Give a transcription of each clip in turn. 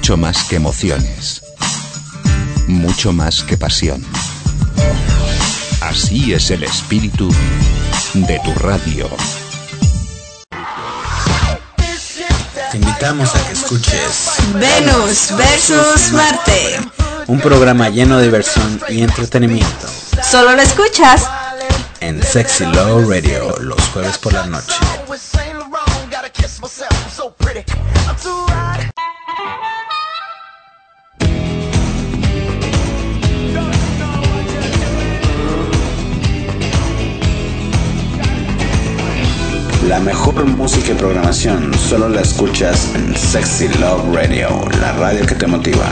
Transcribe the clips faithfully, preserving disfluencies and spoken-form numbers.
mucho más que emociones, mucho más que pasión. Así es el espíritu de tu radio. Te invitamos a que escuches Venus versus Marte, un programa lleno de diversión y entretenimiento. Solo lo escuchas en Sexy Low Radio los jueves por la noche. La mejor música y programación solo la escuchas en Sexy Love Radio, la radio que te motiva.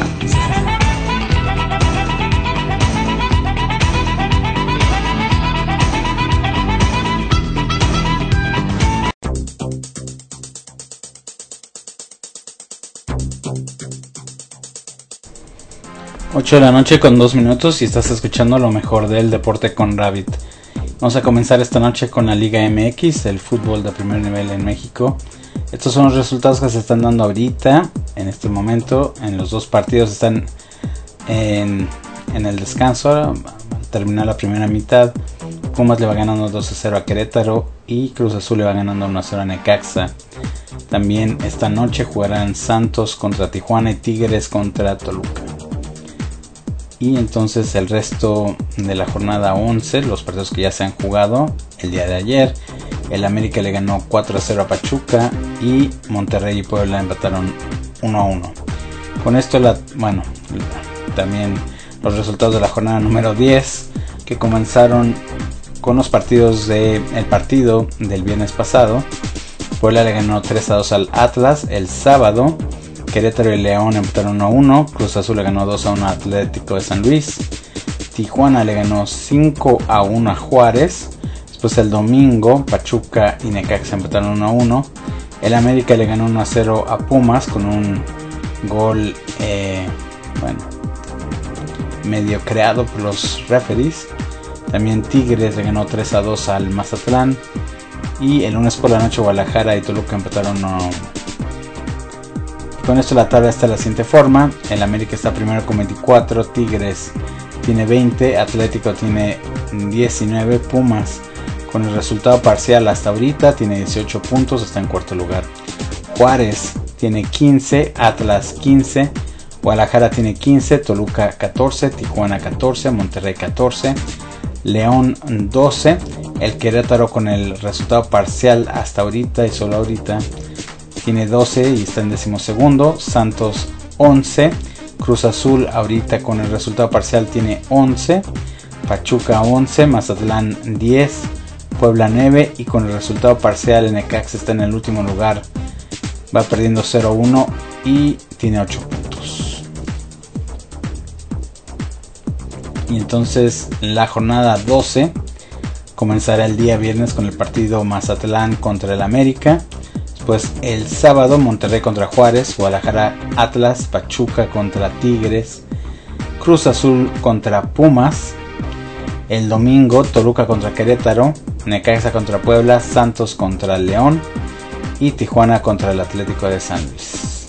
ocho de la noche con dos minutos y estás escuchando lo mejor del deporte con Rabbit. Vamos a comenzar esta noche con la Liga M X, el fútbol de primer nivel en México. Estos son los resultados que se están dando ahorita, en este momento. En los dos partidos están en, en el descanso. Al terminar la primera mitad, Pumas le va ganando dos a cero a Querétaro y Cruz Azul le va ganando uno a cero a Necaxa. También esta noche jugarán Santos contra Tijuana y Tigres contra Toluca. Y entonces el resto de la jornada once, los partidos que ya se han jugado el día de ayer. El América le ganó cuatro a cero a Pachuca y Monterrey y Puebla empataron uno a uno. Con esto, la, bueno, también los resultados de la jornada número diez, que comenzaron con los partidos del de, partido del viernes pasado. Puebla le ganó tres a dos al Atlas el sábado. Querétaro y León empataron uno a uno. Cruz Azul le ganó dos a uno a Atlético de San Luis. Tijuana le ganó cinco a uno a Juárez. Después el domingo, Pachuca y Necaxa empataron uno a uno. El América le ganó uno a cero a Pumas con un gol, eh, bueno, medio creado por los referees. También Tigres le ganó tres a dos al Mazatlán. Y el lunes por la noche, Guadalajara y Toluca empataron uno a uno. Con esto la tabla está de la siguiente forma. El América está primero con veinticuatro, Tigres tiene veinte, Atlético tiene diecinueve, Pumas con el resultado parcial hasta ahorita tiene dieciocho puntos, está en cuarto lugar. Juárez tiene quince, Atlas quince, Guadalajara tiene quince, Toluca catorce, Tijuana catorce, Monterrey catorce, León doce, el Querétaro con el resultado parcial hasta ahorita y solo ahorita tiene doce y está en decimosegundo. Santos once. Cruz Azul ahorita con el resultado parcial tiene once. Pachuca once. Mazatlán diez. Puebla nueve. Y con el resultado parcial en Necaxa está en el último lugar. Va perdiendo cero a uno y tiene ocho puntos. Y entonces la jornada doce comenzará el día viernes con el partido Mazatlán contra el América. Pues el sábado Monterrey contra Juárez, Guadalajara Atlas, Pachuca contra Tigres, Cruz Azul contra Pumas. El domingo Toluca contra Querétaro, Necaxa contra Puebla, Santos contra León y Tijuana contra el Atlético de San Luis.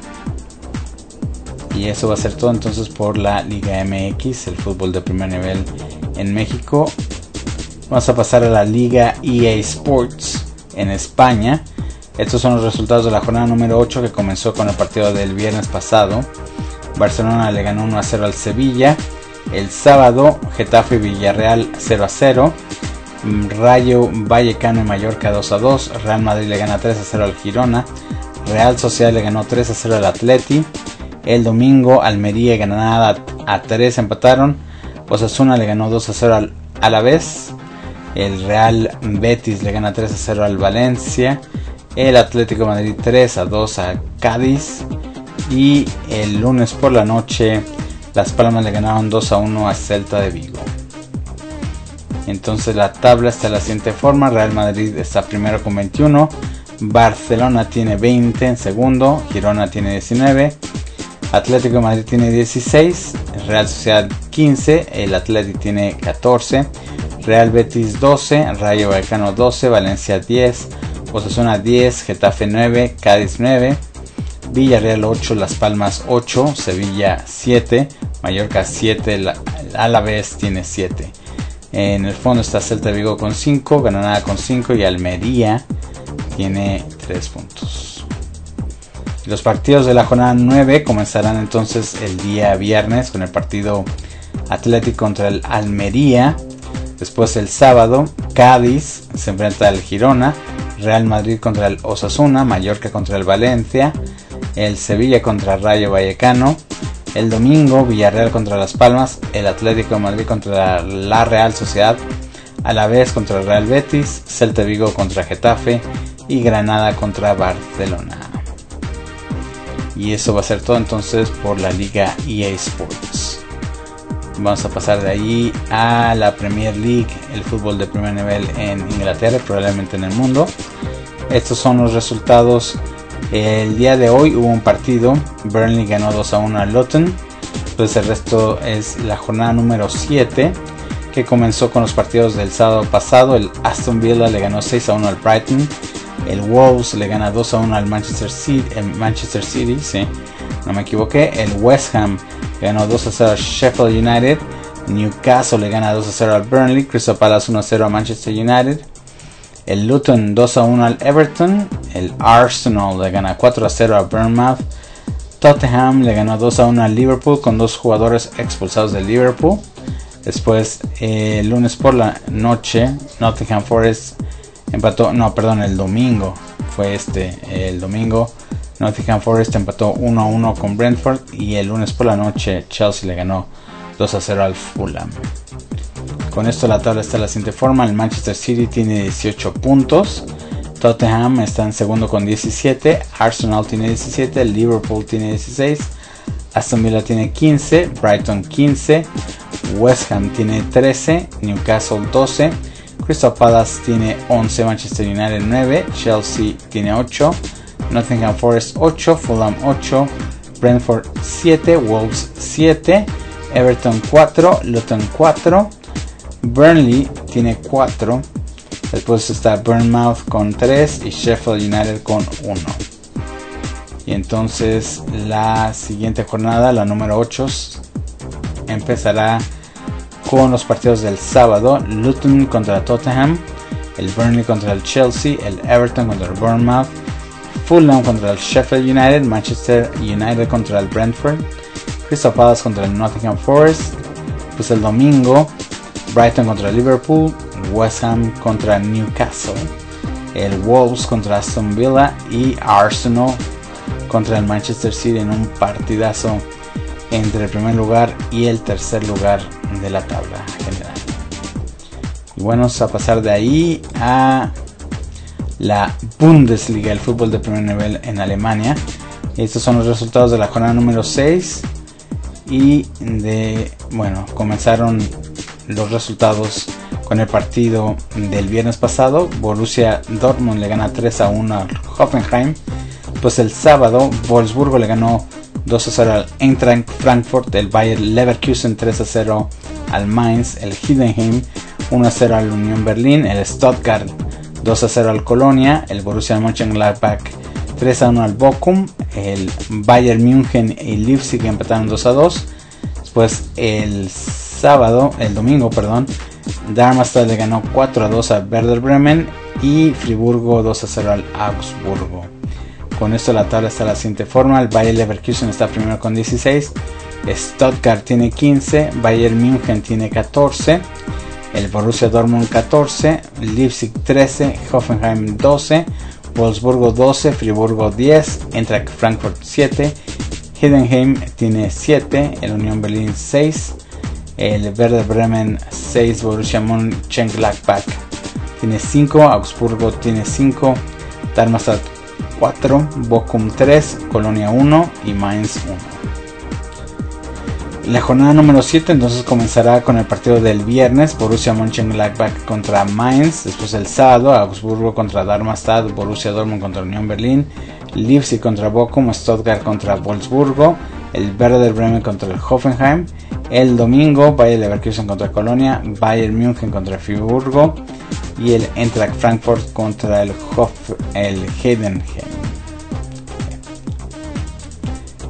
Y eso va a ser todo entonces por la Liga M X, el fútbol de primer nivel en México. Vamos a pasar a la Liga E A Sports en España. Estos son los resultados de la jornada número ocho, que comenzó con el partido del viernes pasado. Barcelona le ganó uno a cero al Sevilla. El sábado, Getafe y Villarreal cero a cero. Rayo Vallecano y Mallorca dos a dos. Real Madrid le gana tres a cero al Girona. Real Sociedad le ganó tres a cero al Atleti. El domingo, Almería y Granada a tres empataron. Osasuna le ganó dos a cero al Alavés. El Real Betis le gana tres a cero al Valencia. El Atlético de Madrid tres a dos a Cádiz. Y el lunes por la noche Las Palmas le ganaron dos a uno a Celta de Vigo. Entonces la tabla está de la siguiente forma. Real Madrid está primero con veintiuno. Barcelona tiene veinte en segundo. Girona tiene diecinueve. Atlético de Madrid tiene dieciséis. Real Sociedad quince. El Atlético tiene catorce. Real Betis doce. Rayo Vallecano doce. Valencia diez. Osasuna diez, Getafe nueve, Cádiz nueve, Villarreal ocho, Las Palmas ocho, Sevilla siete, Mallorca siete, el Alavés tiene siete. En el fondo está Celta de Vigo con cinco, Granada con cinco y Almería tiene tres puntos. Los partidos de la jornada nueve comenzarán entonces el día viernes con el partido Atlético contra el Almería. Después el sábado Cádiz se enfrenta al Girona, Real Madrid contra el Osasuna, Mallorca contra el Valencia, el Sevilla contra Rayo Vallecano. El domingo Villarreal contra Las Palmas, el Atlético de Madrid contra la Real Sociedad, Alavés contra el Real Betis, Celta de Vigo contra Getafe y Granada contra Barcelona. Y eso va a ser todo entonces por la Liga E A Sports. Vamos a pasar de ahí a la Premier League, el fútbol de primer nivel en Inglaterra, probablemente en el mundo. Estos son los resultados. El día de hoy hubo un partido, Burnley ganó dos a uno al Luton. Pues el resto es la jornada número siete, que comenzó con los partidos del sábado pasado. El Aston Villa le ganó seis a uno al Brighton. El Wolves le gana dos a uno al Manchester City, el Manchester City, sí, no me equivoqué. El West Ham ganó dos a cero al Sheffield United. Newcastle le gana dos a cero al Burnley. Crystal Palace uno a cero a Manchester United. El Luton dos a uno al Everton. El Arsenal le gana cuatro a cero a Bournemouth. Tottenham le ganó dos a uno al Liverpool con dos jugadores expulsados del Liverpool. Después eh, el lunes por la noche Nottingham Forest empató, no perdón, el domingo fue este, el domingo Nottingham Forest empató uno a uno con Brentford. Y el lunes por la noche Chelsea le ganó dos a cero al Fulham. Con esto la tabla está de la siguiente forma. El Manchester City tiene dieciocho puntos. Tottenham está en segundo con diecisiete. Arsenal tiene diecisiete. Liverpool tiene dieciséis. Aston Villa tiene quince. Brighton quince. West Ham tiene trece. Newcastle doce. Crystal Palace tiene once. Manchester United nueve. Chelsea tiene ocho. Nottingham Forest ocho. Fulham ocho. Brentford siete. Wolves siete. Everton cuatro. Luton cuatro. Burnley tiene cuatro. Después está Bournemouth con tres y Sheffield United con uno. Y entonces la siguiente jornada, la número ocho, empezará con los partidos del sábado. Luton contra Tottenham, el Burnley contra el Chelsea, el Everton contra el Bournemouth, Fulham contra el Sheffield United, Manchester United contra el Brentford, Crystal Palace contra el Nottingham Forest. Pues el domingo Brighton contra Liverpool, West Ham contra Newcastle, el Wolves contra Aston Villa y Arsenal contra el Manchester City en un partidazo entre el primer lugar y el tercer lugar de la tabla general. Y bueno, vamos a pasar de ahí a la Bundesliga, el fútbol de primer nivel en Alemania. Estos son los resultados de la jornada número seis. Y de, bueno, comenzaron los resultados con el partido del viernes pasado. Borussia Dortmund le gana tres a uno al Hoffenheim. Pues el sábado Wolfsburgo le ganó dos a cero al Eintracht Frankfurt. El Bayer Leverkusen tres a cero al Mainz. El Heidenheim uno a cero al Union Berlin. El Stuttgart dos a cero al Colonia. El Borussia Mönchengladbach tres a uno al Bochum. El Bayern München y Leipzig empataron dos a dos. Después el sábado, el domingo, perdón, Darmstadt le ganó cuatro a dos a Werder Bremen y Friburgo dos a cero al Augsburgo. Con esto la tabla está de la siguiente forma. El Bayer Leverkusen está primero con dieciséis. Stuttgart tiene quince. Bayern München tiene catorce. El Borussia Dortmund catorce. Leipzig trece. Hoffenheim doce. Wolfsburgo doce. Friburgo diez. Eintracht Frankfurt siete. Heidenheim tiene siete. El Union Berlin seis. El Werder Bremen seis. Borussia Mönchengladbach tiene cinco. Augsburgo tiene cinco. Darmstadt cuatro. Bochum tres. Colonia uno. Y Mainz uno. La jornada número siete entonces comenzará con el partido del viernes. Borussia Mönchengladbach contra Mainz. Después el sábado Augsburgo contra Darmstadt. Borussia Dortmund contra Union Berlin. Leipzig contra Bochum. Stuttgart contra Wolfsburgo. El Werder Bremen contra el Hoffenheim. El domingo Bayer Leverkusen contra Colonia. Bayern München contra Friburgo. Y el Eintracht Frankfurt contra el, Hof, el Heidenheim.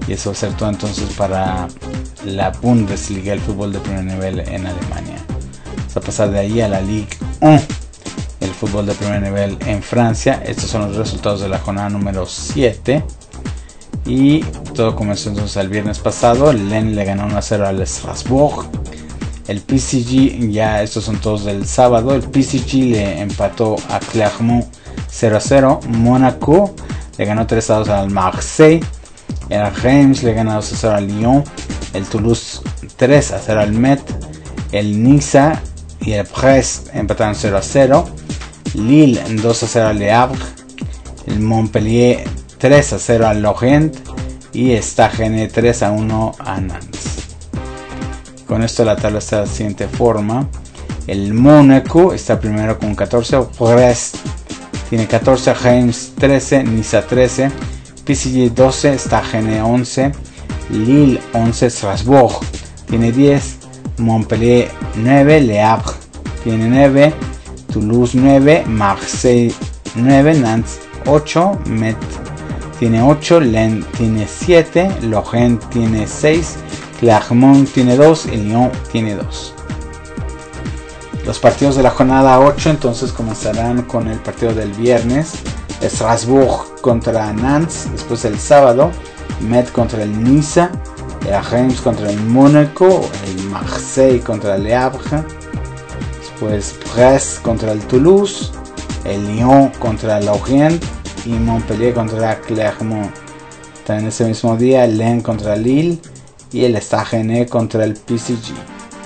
Y eso va a ser todo entonces para la Bundesliga, el fútbol de primer nivel en Alemania. Vamos a pasar de ahí a la Ligue uno, el fútbol de primer nivel en Francia. Estos son los resultados de la jornada número siete. Y todo comenzó entonces el viernes pasado. El Lens le ganó uno a cero al Strasbourg. El P S G, ya estos son todos del sábado. El P S G le empató a Clermont cero a cero. Mónaco le ganó tres a dos al Marseille. El Reims le ganó dos a cero al Lyon. El Toulouse tres a cero al Metz. El Niza y el Brest empataron cero a cero. Lille dos a cero al Le Havre. El Montpellier tres a cero al Lorient. Y Stade tres a uno a Nantes. Con esto la tabla está de la siguiente forma. El Mónaco está primero con catorce. Brest tiene catorce. Reims trece. Niza trece. P S G doce. Stade once. Lille once. Strasbourg tiene diez. Montpellier nueve. Le Havre tiene nueve. Toulouse nueve. Marseille nueve. Nantes ocho. Metz tiene ocho. Lens tiene siete. Lorient tiene seis. Clermont tiene dos y Lyon tiene dos. Los partidos de la jornada ocho entonces comenzarán con el partido del viernes. Strasbourg contra Nantes. Después el sábado Metz contra el Niza. El Reims contra el Mónaco. El Marseille contra el Le Havre. Después Brest contra el Toulouse. El Lyon contra el Lorient. Y Montpellier contra Clermont. También ese mismo día el Lens contra Lille. Y el Stade contra el P S G.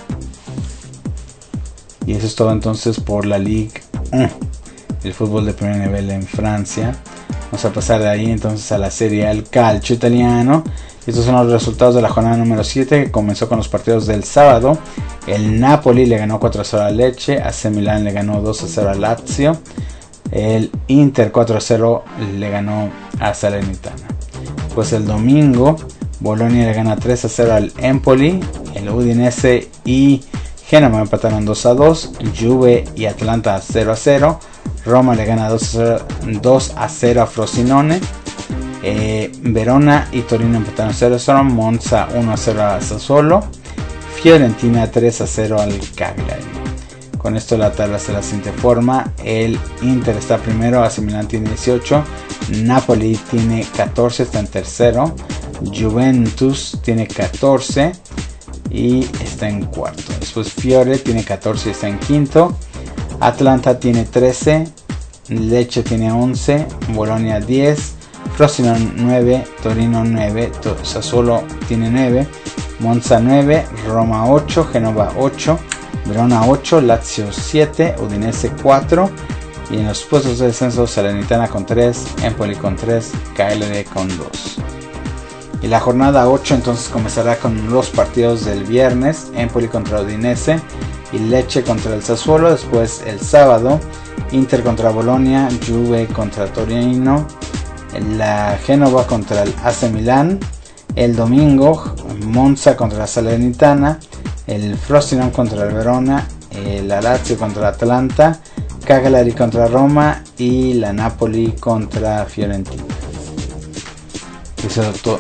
Y eso es todo entonces por la Ligue uno, el fútbol de primer nivel en Francia. Vamos a pasar de ahí entonces a la Serie A, el calcio italiano. Estos son los resultados de la jornada número siete, que comenzó con los partidos del sábado. El Napoli le ganó cuatro a cero a Lecce. A C Milán le ganó dos a cero a Lazio. El Inter cuatro a cero le ganó a Salernitana. Pues el domingo Bolonia le gana tres a cero al Empoli. El Udinese y Genoa empataron dos a dos. Juve y Atlanta cero a cero. Roma le gana dos a cero a Frosinone. Eh, Verona y Torino empataron cero a cero. Monza uno a cero a Sassuolo. Fiorentina tres a cero al Cagliari. Con esto la tabla se la siguiente forma. El Inter está primero. A C Milán tiene dieciocho. Napoli tiene catorce, está en tercero. Juventus tiene catorce y está en cuarto. Después Fiore tiene catorce y está en quinto. Atlanta tiene trece. Lecce tiene once. Bolonia diez. Frosinone nueve. Torino nueve. Sassuolo tiene nueve. Monza nueve. Roma ocho. Genova ocho. Verona ocho. Lazio siete. Udinese cuatro. Y en los puestos de descenso Salernitana con tres. Empoli con tres. Cagliari con dos. Y la jornada ocho entonces comenzará con los partidos del viernes. Empoli contra Udinese y Lecce contra el Sassuolo. Después el sábado Inter contra Bolonia, Juve contra Torino, la Génova contra el A C Milán. El domingo Monza contra la Salernitana, el Frosinone contra el Verona, el Lazio contra Atlanta, Cagliari contra Roma y la Napoli contra Fiorentina. Eso todo.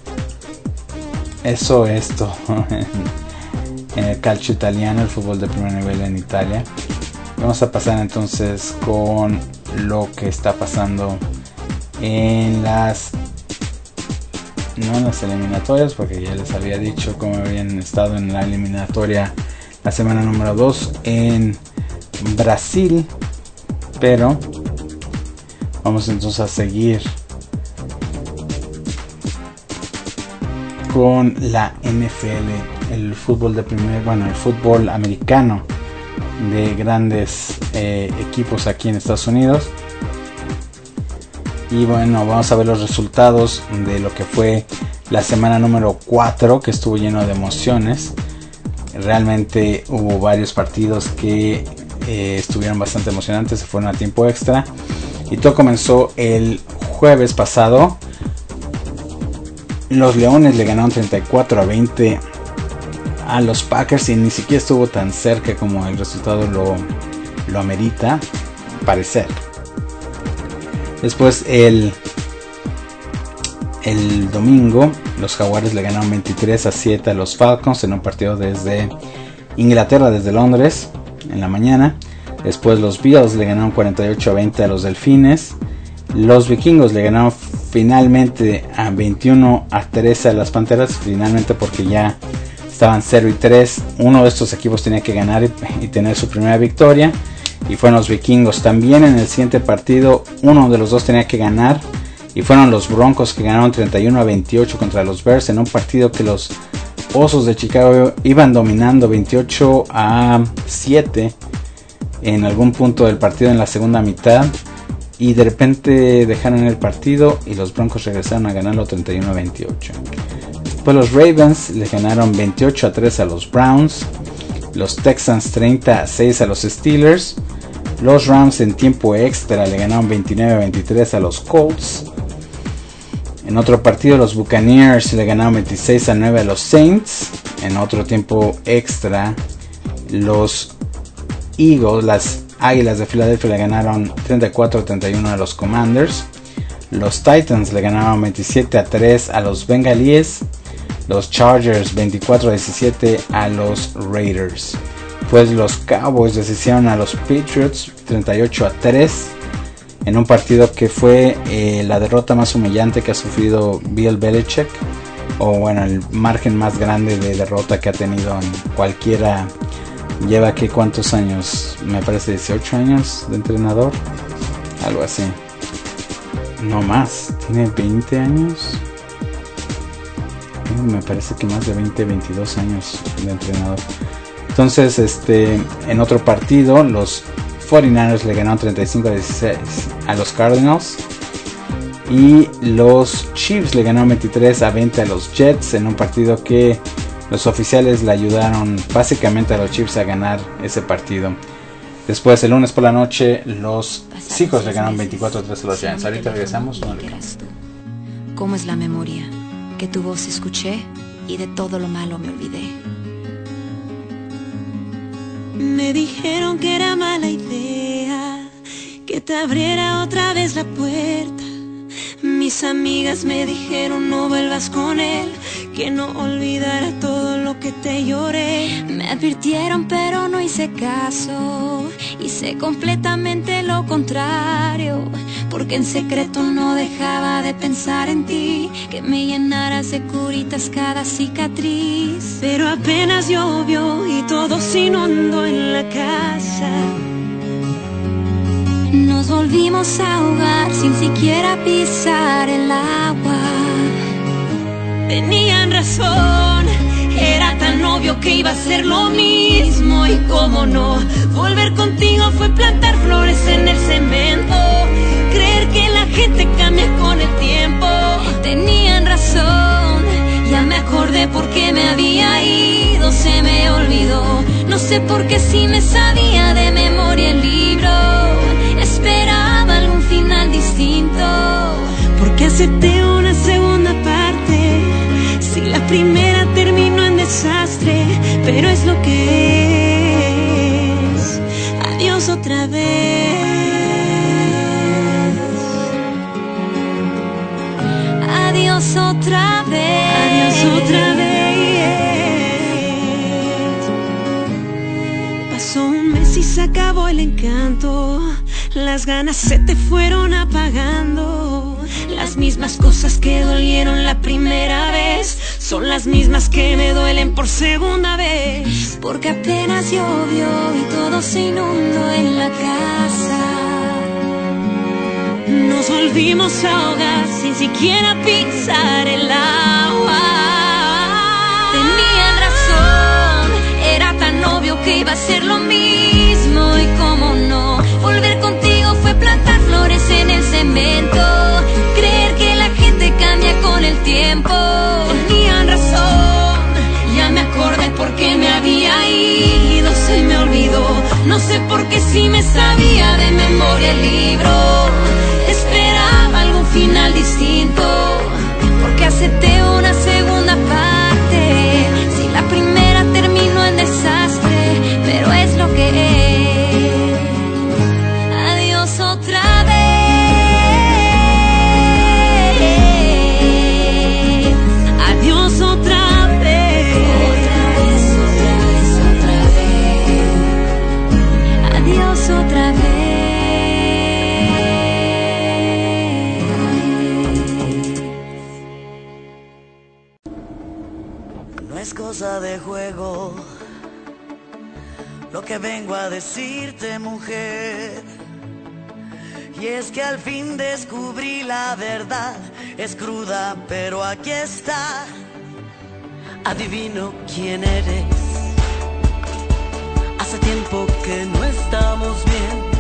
Eso es todo en el calcio italiano, el fútbol de primer nivel en Italia. Vamos a pasar entonces con lo que está pasando en las no en las eliminatorias, porque ya les había dicho cómo habían estado en la eliminatoria la semana número dos en Brasil, pero vamos entonces a seguir con la N F L, el fútbol de primer, bueno, el fútbol americano de grandes eh, equipos aquí en Estados Unidos. Y bueno, vamos a ver los resultados de lo que fue la semana número cuatro, que estuvo lleno de emociones. Realmente hubo varios partidos que eh, estuvieron bastante emocionantes, se fueron a tiempo extra. Y todo comenzó el jueves pasado. Los Leones le ganaron treinta y cuatro a veinte a los Packers y ni siquiera estuvo tan cerca como el resultado lo, lo amerita parecer. Después el el domingo los Jaguares le ganaron veintitrés a siete a los Falcons en un partido desde Inglaterra, desde Londres, en la mañana. Después los Bills le ganaron cuarenta y ocho a veinte a los Delfines. Los Vikingos le ganaron finalmente a veintiuno a trece a las Panteras, finalmente porque ya estaban cero y tres. Uno de estos equipos tenía que ganar y, y tener su primera victoria, y fueron los Vikingos. También en el siguiente partido uno de los dos tenía que ganar, y fueron los Broncos, que ganaron treinta y uno a veintiocho contra los Bears en un partido que los Osos de Chicago iban dominando veintiocho a siete en algún punto del partido en la segunda mitad, y de repente dejaron el partido y los Broncos regresaron a ganarlo treinta y uno a veintiocho. Después los Ravens le ganaron veintiocho a tres a los Browns. Los Texans treinta a seis a los Steelers. Los Rams en tiempo extra le ganaron veintinueve a veintitrés a los Colts. En otro partido los Buccaneers le ganaron veintiséis a nueve a los Saints. En otro tiempo extra los Eagles, las Águilas de Filadelfia, le ganaron treinta y cuatro a treinta y uno a los Commanders. Los Titans le ganaron veintisiete a tres a los Bengalíes. Los Chargers veinticuatro a diecisiete a los Raiders. Pues los Cowboys deshicieron a los Patriots treinta y ocho a tres en un partido que fue eh, la derrota más humillante que ha sufrido Bill Belichick, o bueno, el margen más grande de derrota que ha tenido en cualquiera. Lleva aquí cuántos años, me parece dieciocho años de entrenador, algo así, no más, tiene veinte años, me parece que más de veinte, veintidós años de entrenador. Entonces, este, en otro partido los cuarenta y nueve ers le ganaron treinta y cinco a dieciséis a los Cardinals, y los Chiefs le ganaron veintitrés a veinte a los Jets en un partido que los oficiales le ayudaron básicamente a los Chiefs a ganar ese partido. Después, el lunes por la noche, los Seahawks le ganaron veinticuatro a tres a los Giants. Ahorita regresamos. No le ¿Cómo es la memoria? Que tu voz escuché y de todo lo malo me olvidé. Me dijeron que era mala idea que te abriera otra vez la puerta. Mis amigas me dijeron no vuelvas con él, que no olvidara todo lo que te lloré. Me advirtieron pero no hice caso, hice completamente lo contrario, porque en secreto no dejaba de pensar en ti, que me llenaras de curitas cada cicatriz. Pero apenas llovió y todo se inundó en la casa. Nos volvimos a ahogar sin siquiera pisar el agua. Tenían razón, era tan obvio que iba a ser lo mismo. Y cómo no, volver contigo fue plantar flores en el cemento, creer que la gente cambia con el tiempo. Tenían razón, ya me acordé porque me había ido, se me olvidó. No sé por qué si me sabía de memoria el libro, esperaba algún final distinto. Porque acepté una segunda parte, si la primera terminó en desastre. Pero es lo que es, adiós otra vez. Adiós otra vez. Adiós otra vez. Pasó un mes y se acabó el encanto, las ganas se te fueron apagando. Las mismas cosas que dolieron la primera vez son las mismas que me duelen por segunda vez. Porque apenas llovió y todo se inundó en la casa. Nos volvimos a ahogar sin siquiera pisar el agua. Tenían razón, era tan obvio que iba a ser lo mismo. Y cómo no, volver contigo fue plantar flores en el cemento, creer que la gente cambia con el tiempo. Tenían razón, ya me acordé porque me había ido, se me olvidó. No sé por qué si me sabía de memoria el libro, esperaba algún final distinto. Porque acepté una segunda parte, si la primera terminó en desastre. Pero es lo que es, adiós otra vez. es cosa de juego lo que vengo a decirte, mujer. Y es que al fin descubrí la verdad, es cruda, pero aquí está. Adivino quién eres. Hace tiempo que no estamos bien.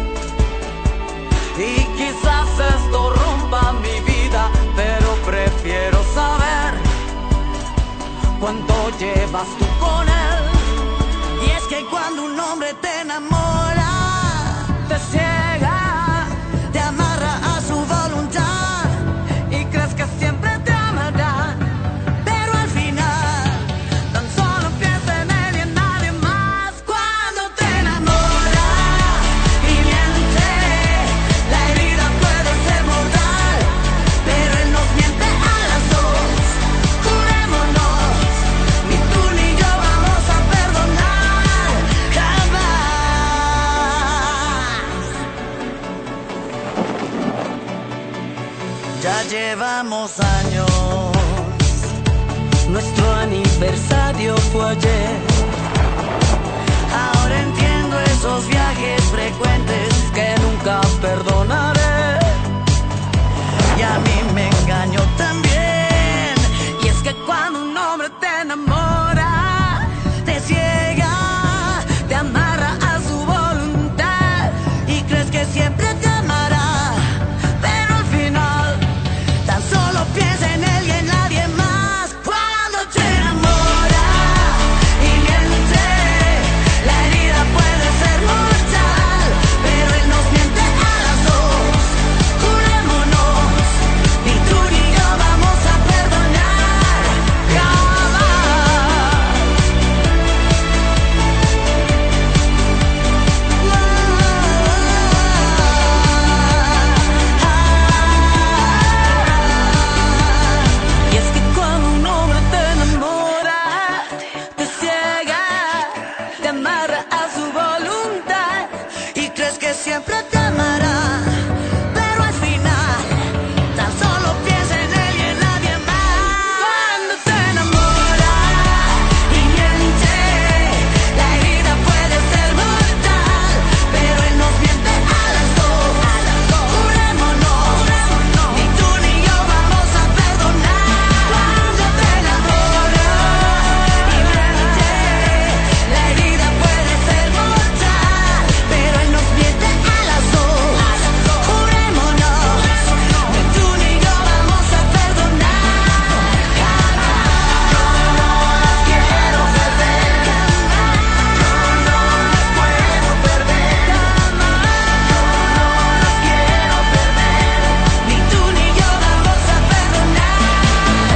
Y quizás esto rompa mi vida, pero prefiero saber cuánto llevas tú con él. Y es que cuando un hombre te enamora, te ciega, te amarra a su voluntad y crees que siempre te amará, pero al final tan solo piensa en él y en nadie más. Cuando te enamora y miente, la herida puede ser mortal, pero él nos miente a las dos. Jurémonos, ni tú ni yo vamos a perdonar jamás. Ya llevamos años, nuestro aniversario fue ayer. Ahora entiendo esos viajes frecuentes que nunca perdonaré. Y a mí me engañó también. Y es que cuando un hombre te enamora, te ciega, te amarra a su voluntad y crees que siempre te amará, pero al final tan solo piensa en él y en nadie más. Cuando te enamora y miente, la herida puede ser mortal, pero él nos miente a las dos. Jurémonos, ni tú ni yo vamos a perdonar jamás. Y es que cuando un hombre te enamora, te ciega, te amarra a su voluntad y crees que siempre te amará, pero al final tan solo piensa en él y en nadie más. Cuando te enamora y miente, la herida puede ser mortal, pero él nos miente a las dos. Jurémonos, ni tú ni yo vamos a perdonar. Cuando te enamora y miente, la herida puede ser mortal, pero él nos miente a las dos. Jurémonos, ni tú ni yo vamos a perdonar jamás. Yo no las quiero perder jamás. Yo no las puedo perder jamás. Yo no las quiero perder. Ni tú ni yo vamos a perdonar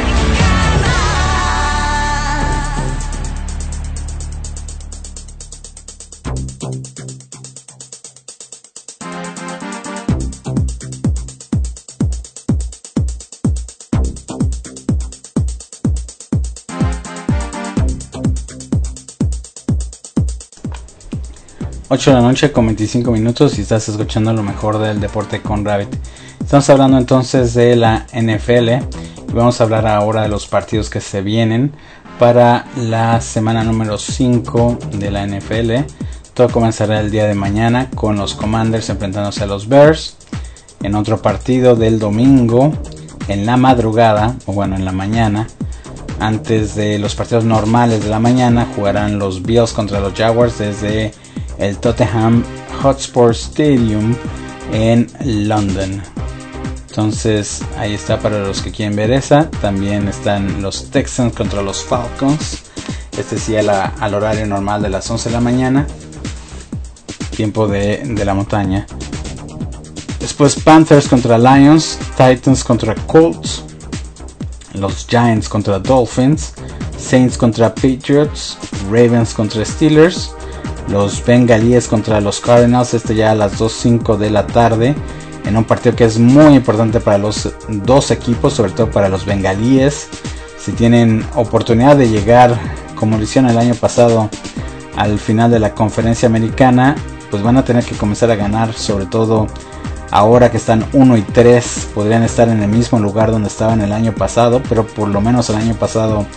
ocho de la noche con veinticinco minutos y estás escuchando lo mejor del deporte con Rabbit. Estamos hablando entonces de la N F L y vamos a hablar ahora de los partidos que se vienen para la semana número cinco de la N F L. Todo comenzará el día de mañana con los Commanders enfrentándose a los Bears. En otro partido del domingo, en la madrugada, o bueno, en la mañana, antes de los partidos normales de la mañana, jugarán los Bills contra los Jaguars desde el Tottenham Hotspur Stadium en London. Entonces ahí está para los que quieren ver esa. También están los Texans contra los Falcons. Este sí a la, al horario normal de las once de la mañana, tiempo de, de la montaña. Después Panthers contra Lions, Titans contra Colts, los Giants contra Dolphins, Saints contra Patriots, Ravens contra Steelers, los Bengalíes contra los Cardinals, este ya a las dos cinco de la tarde, en un partido que es muy importante para los dos equipos, sobre todo para los Bengalíes. Si tienen oportunidad de llegar, como lo hicieron el año pasado, al final de la conferencia americana, pues van a tener que comenzar a ganar, sobre todo ahora que están uno y tres, podrían estar en el mismo lugar donde estaban el año pasado, pero por lo menos el año pasado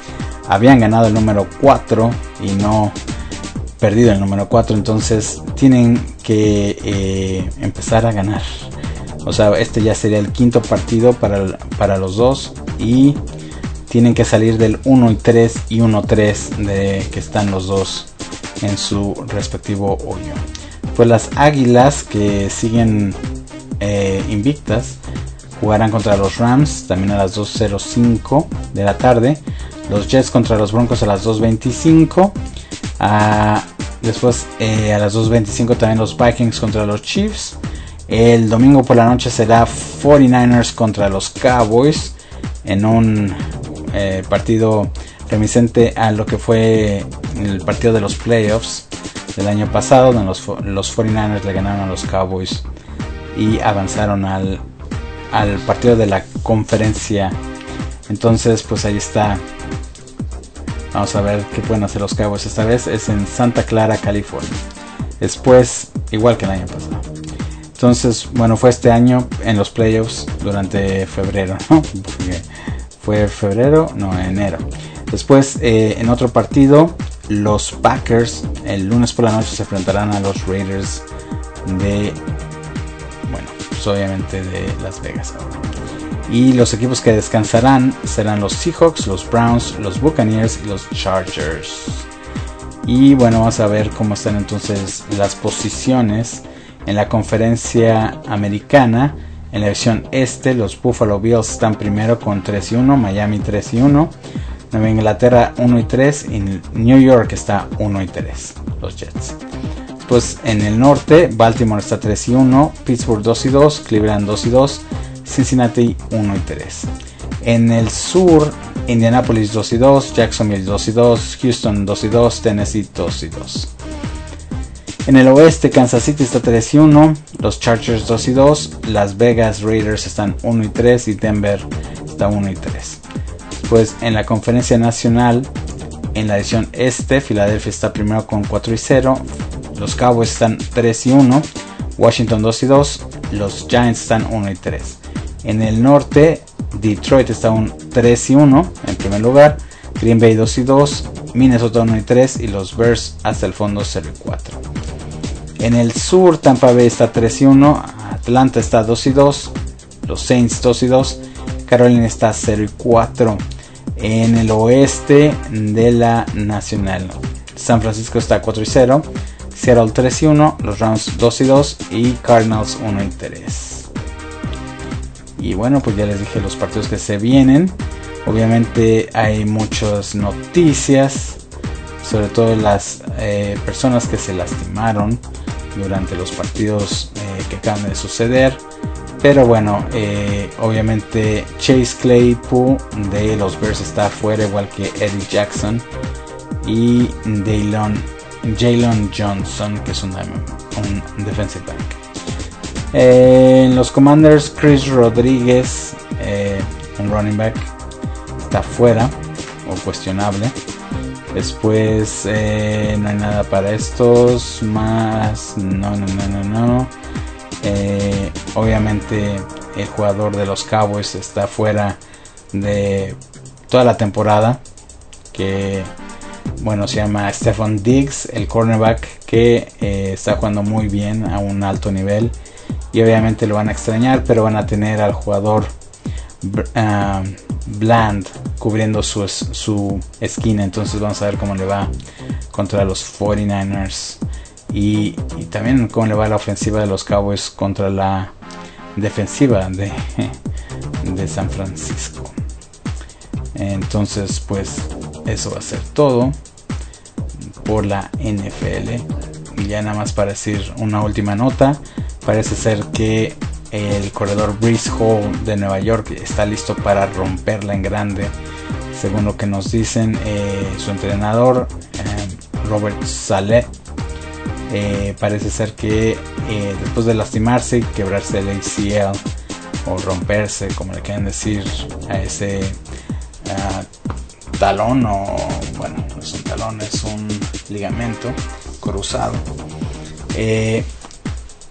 habían ganado el número cuatro y no perdido el número cuatro, entonces tienen que eh, empezar a ganar. O sea, este ya sería el quinto partido para, para los dos y tienen que salir del uno y tres y uno tres de que están los dos en su respectivo hoyo. Pues las Águilas, que siguen eh, invictas, jugarán contra los Rams también a las dos cero cinco de la tarde. Los Jets contra los Broncos a las dos veinticinco. Uh, después eh, a las dos veinticinco también los Vikings contra los Chiefs. El domingo por la noche será cuarenta y nueve ers contra los Cowboys en un eh, partido reminiscente a lo que fue el partido de los playoffs del año pasado, donde los, los cuarenta y nueve ers le ganaron a los Cowboys y avanzaron al, al partido de la conferencia. Entonces pues ahí está. Vamos a ver qué pueden hacer los Cowboys. Esta vez es en Santa Clara, California. Después, igual que el año pasado. Entonces, bueno, fue este año en los playoffs durante febrero, ¿no? Fue febrero, no, enero. Después, eh, en otro partido, los Packers el lunes por la noche se enfrentarán a los Raiders de, bueno, pues obviamente de Las Vegas ahora. Y los equipos que descansarán serán los Seahawks, los Browns, los Buccaneers y los Chargers. Y bueno, vamos a ver cómo están entonces las posiciones en la conferencia americana. En la división este, los Buffalo Bills están primero con tres y uno, Miami tres y uno, Nueva Inglaterra uno y tres y New York está uno y tres, los Jets. Pues en el norte, Baltimore está tres y uno, Pittsburgh dos y dos, Cleveland dos y dos, Cincinnati uno y tres. En el sur, Indianapolis dos y dos, Jacksonville dos y dos, Houston dos y dos, Tennessee dos y dos. En el oeste, Kansas City está tres y uno, los Chargers dos y dos, Las Vegas Raiders están uno y tres y Denver está uno y tres. Pues en la conferencia nacional, en la división este, Filadelfia está primero con cuatro y cero, los Cowboys están tres y uno, Washington dos y dos, los Giants están uno y tres. En el norte, Detroit está un tres y uno en primer lugar, Green Bay dos y dos, Minnesota uno y tres y los Bears hasta el fondo cero y cuatro. En el sur, Tampa Bay está tres y uno, Atlanta está dos y dos, los Saints dos y dos, Carolina está cero y cuatro. En el oeste de la nacional, San Francisco está cuatro y cero, Seattle tres y uno, los Rams dos y dos y Cardinals uno y tres. Y bueno, pues ya les dije los partidos que se vienen. Obviamente hay muchas noticias, sobre todo las eh, personas que se lastimaron durante los partidos eh, que acaban de suceder. Pero bueno, eh, obviamente Chase Claypool de los Bears está afuera, igual que Eddie Jackson y Daylon, Jaylon Johnson, que es un, un defensive back. Eh, en los Commanders, Chris Rodríguez, eh, un running back, está fuera o cuestionable. Después eh, no hay nada para estos más. No, no, no, no, no. Eh, obviamente el jugador de los Cowboys está fuera de toda la temporada, que bueno, se llama Stephon Diggs, el cornerback, que eh, está jugando muy bien a un alto nivel y obviamente lo van a extrañar, pero van a tener al jugador uh, Bland cubriendo su, su esquina. Entonces vamos a ver cómo le va contra los cuarenta y nueve ers y, y también cómo le va la ofensiva de los Cowboys contra la defensiva de, de San Francisco. Entonces pues eso va a ser todo por la N F L. Y ya nada más para decir una última nota, parece ser que el corredor Breece Hall de Nueva York está listo para romperla en grande, según lo que nos dicen eh, su entrenador eh, Robert Saleh. Eh, parece ser que eh, después de lastimarse y quebrarse el A C L o romperse, como le quieran decir a ese uh, talón, o bueno, no es un talón, es un ligamento cruzado, eh,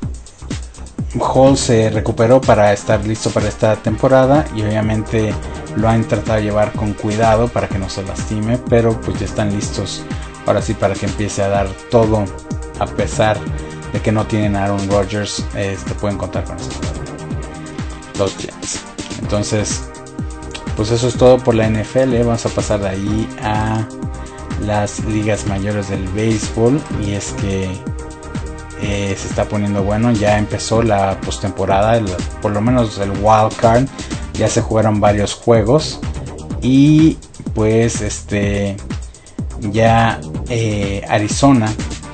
Hall se recuperó para estar listo para esta temporada y obviamente lo han tratado de llevar con cuidado para que no se lastime, pero pues ya están listos ahora sí para que empiece a dar todo, a pesar de que no tienen a Aaron Rodgers. Este, pueden contar con eso, los Jets. Entonces, pues eso es todo por la N F L. Vamos a pasar de ahí a las ligas mayores del béisbol, y es que eh, se está poniendo bueno. Ya empezó la postemporada, por lo menos el wild card. Ya se jugaron varios juegos y pues este ya eh, Arizona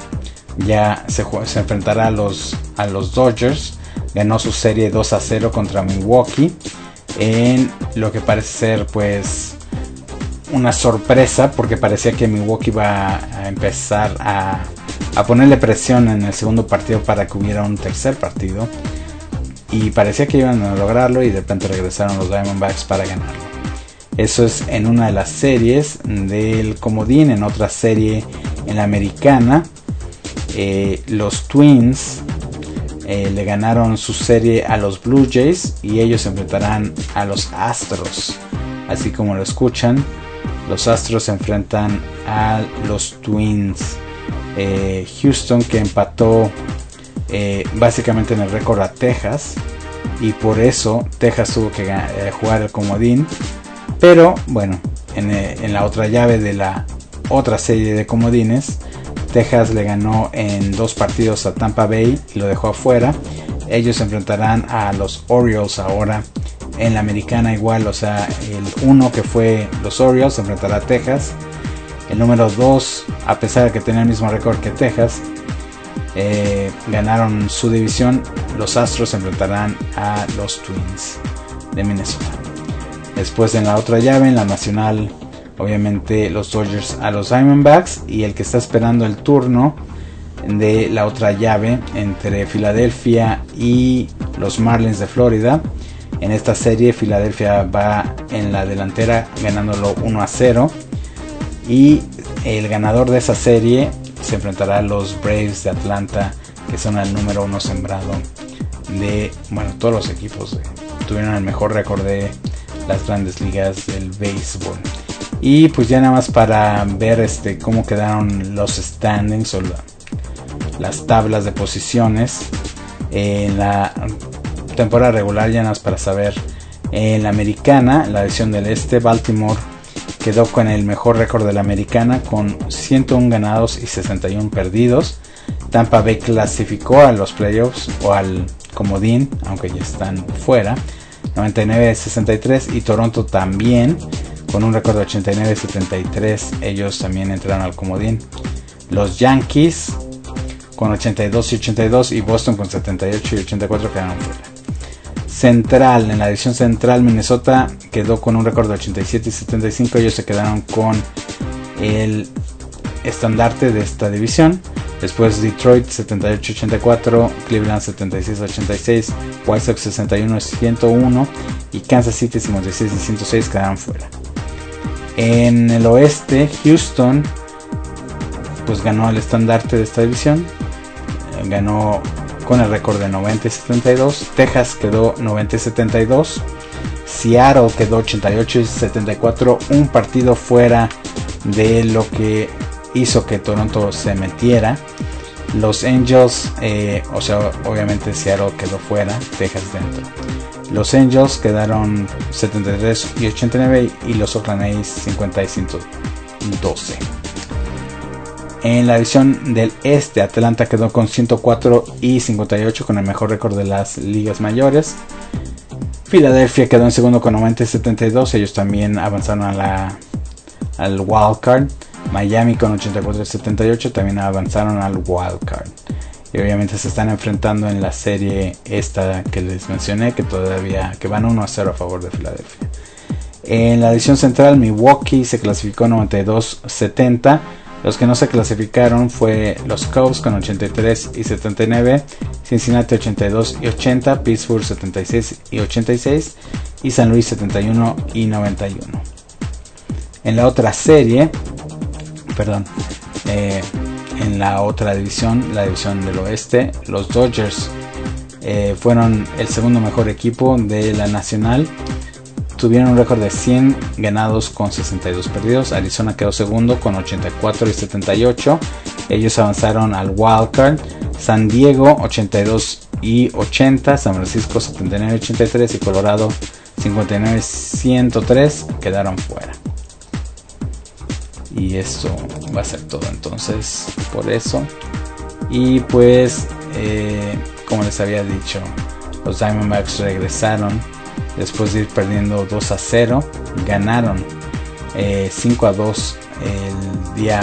ya se, se enfrentará a los a los Dodgers. Ganó su serie dos a cero contra Milwaukee en lo que parece ser pues una sorpresa, porque parecía que Milwaukee iba a empezar a, a ponerle presión en el segundo partido para que hubiera un tercer partido, y parecía que iban a lograrlo, y de repente regresaron los Diamondbacks para ganarlo. Eso es en una de las series del comodín. En otra serie, en la americana, eh, los Twins eh, le ganaron su serie a los Blue Jays, y ellos se enfrentarán a los Astros. Así como lo escuchan, los Astros se enfrentan a los Twins. eh, Houston, que empató eh, básicamente en el récord a Texas, y por eso Texas tuvo que eh, jugar el comodín. Pero bueno, en, eh, en la otra llave de la otra serie de comodines, Texas le ganó en dos partidos a Tampa Bay y lo dejó afuera. Ellos se enfrentarán a los Orioles ahora en la americana igual. O sea, el uno, que fue los Orioles, se enfrentará a Texas. El número dos, a pesar de que tenía el mismo récord que Texas, eh, ganaron su división. Los Astros se enfrentarán a los Twins de Minnesota. Después, en la otra llave, en la nacional, obviamente los Dodgers a los Diamondbacks, y el que está esperando el turno de la otra llave entre Filadelfia y los Marlins de Florida. En esta serie, Filadelfia va en la delantera ganándolo uno a cero, y el ganador de esa serie se enfrentará a los Braves de Atlanta, que son el número uno sembrado de, bueno, todos los equipos de, tuvieron el mejor récord de las grandes ligas del béisbol. Y pues ya nada más para ver este cómo quedaron los standings o la, las tablas de posiciones en la temporada regular, ya nada más para saber. En la americana, en la división del este, Baltimore quedó con el mejor récord de la americana con ciento uno ganados y sesenta y uno perdidos. Tampa Bay clasificó a los playoffs o al comodín, aunque ya están fuera, noventa y nueve a sesenta y tres, y Toronto también con un récord de ochenta y nueve a setenta y tres, ellos también entraron al comodín. Los Yankees con ochenta y dos y ochenta y dos, y Boston con setenta y ocho y ochenta y cuatro quedaron fuera. Central, en la división central, Minnesota quedó con un récord de ochenta y siete y setenta y cinco, ellos se quedaron con el estandarte de esta división. Después Detroit setenta y ocho a ochenta y cuatro, Cleveland setenta y seis a ochenta y seis, White Sox sesenta y uno a ciento uno, y Kansas City cincuenta y seis a ciento seis quedaron fuera. En el oeste, Houston pues ganó el estandarte de esta división, ganó con el récord de noventa y setenta y dos. Texas quedó noventa y setenta y dos, Seattle quedó ochenta y ocho y setenta y cuatro, un partido fuera de lo que hizo que Toronto se metiera. Los Angels, eh, o sea, obviamente Seattle quedó fuera, Texas dentro. Los Angels quedaron setenta y tres y ochenta y nueve, y los Oakland A's cincuenta y ciento doce. En la división del este, Atlanta quedó con ciento cuatro y cincuenta y ocho, con el mejor récord de las ligas mayores. Filadelfia quedó en segundo con noventa y setenta y dos, ellos también avanzaron a la, al wild card. Miami con ochenta y cuatro y setenta y ocho también avanzaron al wild card. Y obviamente se están enfrentando en la serie esta que les mencioné, que todavía que van uno a cero a favor de Filadelfia. En la división central, Milwaukee se clasificó noventa y dos a setenta. Los que no se clasificaron fue los Cubs con ochenta y tres y setenta y nueve, Cincinnati ochenta y dos y ochenta, Pittsburgh setenta y seis y ochenta y seis, y San Luis setenta y uno y noventa y uno. En la otra serie, perdón, eh, en la otra división, la división del oeste, los Dodgers eh, fueron el segundo mejor equipo de la nacional. tuvieron un récord de cien ganados con sesenta y dos perdidos. Arizona quedó segundo con ochenta y cuatro y setenta y ocho. Ellos avanzaron al wildcard. San Diego ochenta y dos y ochenta. San Francisco setenta y nueve y ochenta y tres. Y Colorado cincuenta y nueve y ciento tres quedaron fuera. Y eso va a ser todo entonces por eso. Y pues eh, como les había dicho, los Diamondbacks regresaron después de ir perdiendo dos a cero. Ganaron eh, cinco a dos el día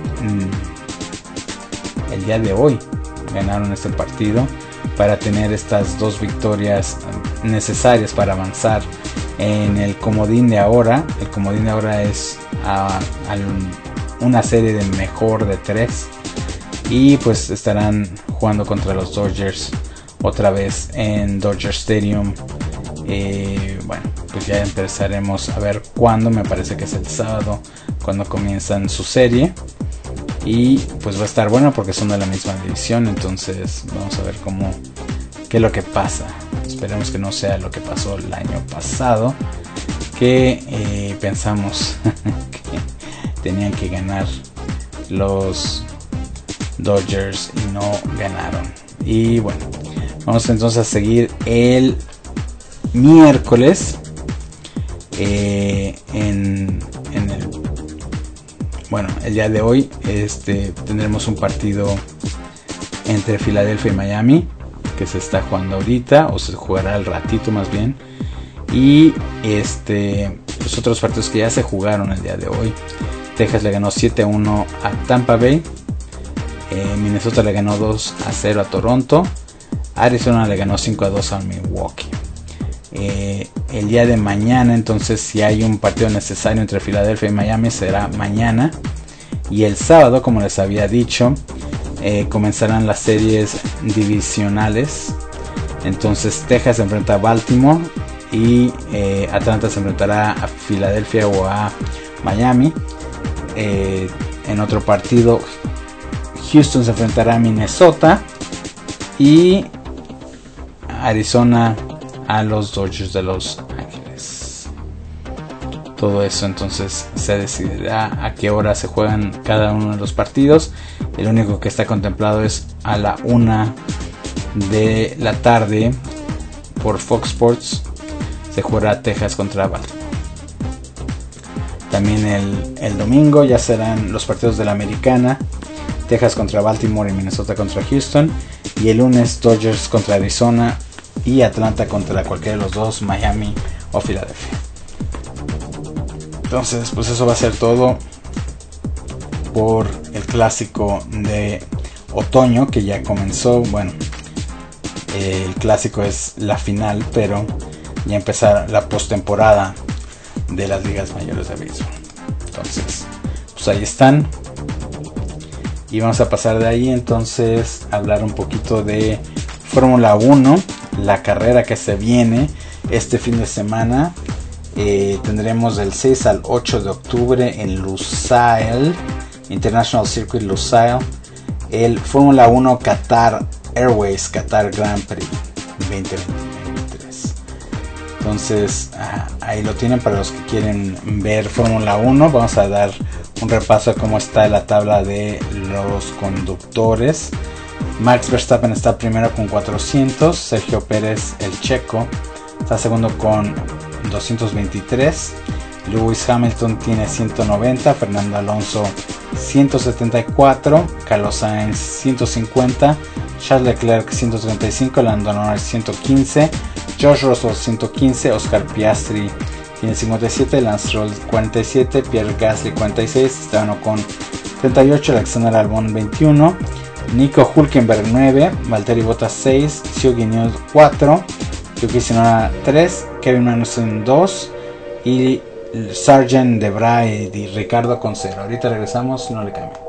mm, el día de hoy. Ganaron este partido para tener estas dos victorias necesarias para avanzar en el comodín de ahora. El comodín de ahora es a, a una serie de mejor de tres. Y pues estarán jugando contra los Dodgers otra vez en Dodger Stadium. Eh, bueno, pues ya empezaremos a ver cuándo. Me parece que es el sábado cuando comienzan su serie. Y pues va a estar bueno porque son de la misma división. Entonces vamos a ver cómo, qué es lo que pasa. Esperemos que no sea lo que pasó el año pasado, que eh, pensamos que tenían que ganar los Dodgers y no ganaron. Y bueno, vamos entonces a seguir el miércoles eh, en, en el bueno el día de hoy este tendremos un partido entre Filadelfia y Miami que se está jugando ahorita, o se jugará al ratito más bien. Y este los otros partidos que ya se jugaron el día de hoy: Texas le ganó siete a uno a Tampa Bay. Eh, Minnesota le ganó dos a cero a Toronto. Arizona le ganó cinco a dos a Milwaukee. Eh, el día de mañana, entonces, si hay un partido necesario entre Filadelfia y Miami, será mañana. Y el sábado, como les había dicho, eh, comenzarán las series divisionales. Entonces Texas se enfrenta a Baltimore y eh, Atlanta se enfrentará a Filadelfia o a Miami. Eh, en otro partido, Houston se enfrentará a Minnesota y Arizona a los Dodgers de Los Ángeles. Todo eso entonces se decidirá a qué hora se juegan cada uno de los partidos. El único que está contemplado es a la una de la tarde por Fox Sports. Se jugará Texas contra Baltimore. También el, el domingo ya serán los partidos de la Americana: Texas contra Baltimore y Minnesota contra Houston. Y el lunes Dodgers contra Arizona y Atlanta contra cualquiera de los dos, Miami o Filadelfia. Entonces pues eso va a ser todo por el clásico de otoño que ya comenzó. Bueno, eh, el clásico es la final, pero ya empezará la postemporada de las ligas mayores de béisbol. Entonces pues ahí están. Y vamos a pasar de ahí entonces a hablar un poquito de Fórmula uno, la carrera que se viene este fin de semana. Eh, tendremos del seis al ocho de octubre en Lusail, International Circuit Lusail, el Fórmula uno Qatar Airways Qatar Grand Prix veinte veintitrés. Entonces ahí lo tienen para los que quieren ver Fórmula uno. Vamos a dar un repaso a cómo está la tabla de los conductores. Max Verstappen está primero con cuatrocientos. Sergio Pérez, el checo, está segundo con doscientos veintitrés. Lewis Hamilton tiene ciento noventa. Fernando Alonso ciento setenta y cuatro. Carlos Sainz ciento cincuenta. Charles Leclerc ciento treinta y cinco. Lando Norris ciento quince. George Russell ciento quince. Oscar Piastri tiene cincuenta y siete. Lance Stroll cuarenta y siete. Pierre Gasly cuarenta y seis. Esteban Ocon treinta y ocho. Alexander Albon veintiuno. Nico Hülkenberg nueve. Valtteri Bottas seis. Zhou Guanyu cuatro. Yuki Tsunoda tres. Kevin Magnussen dos. Y Sargent, Debray y Ricardo con cero. Ahorita regresamos, no le cambien.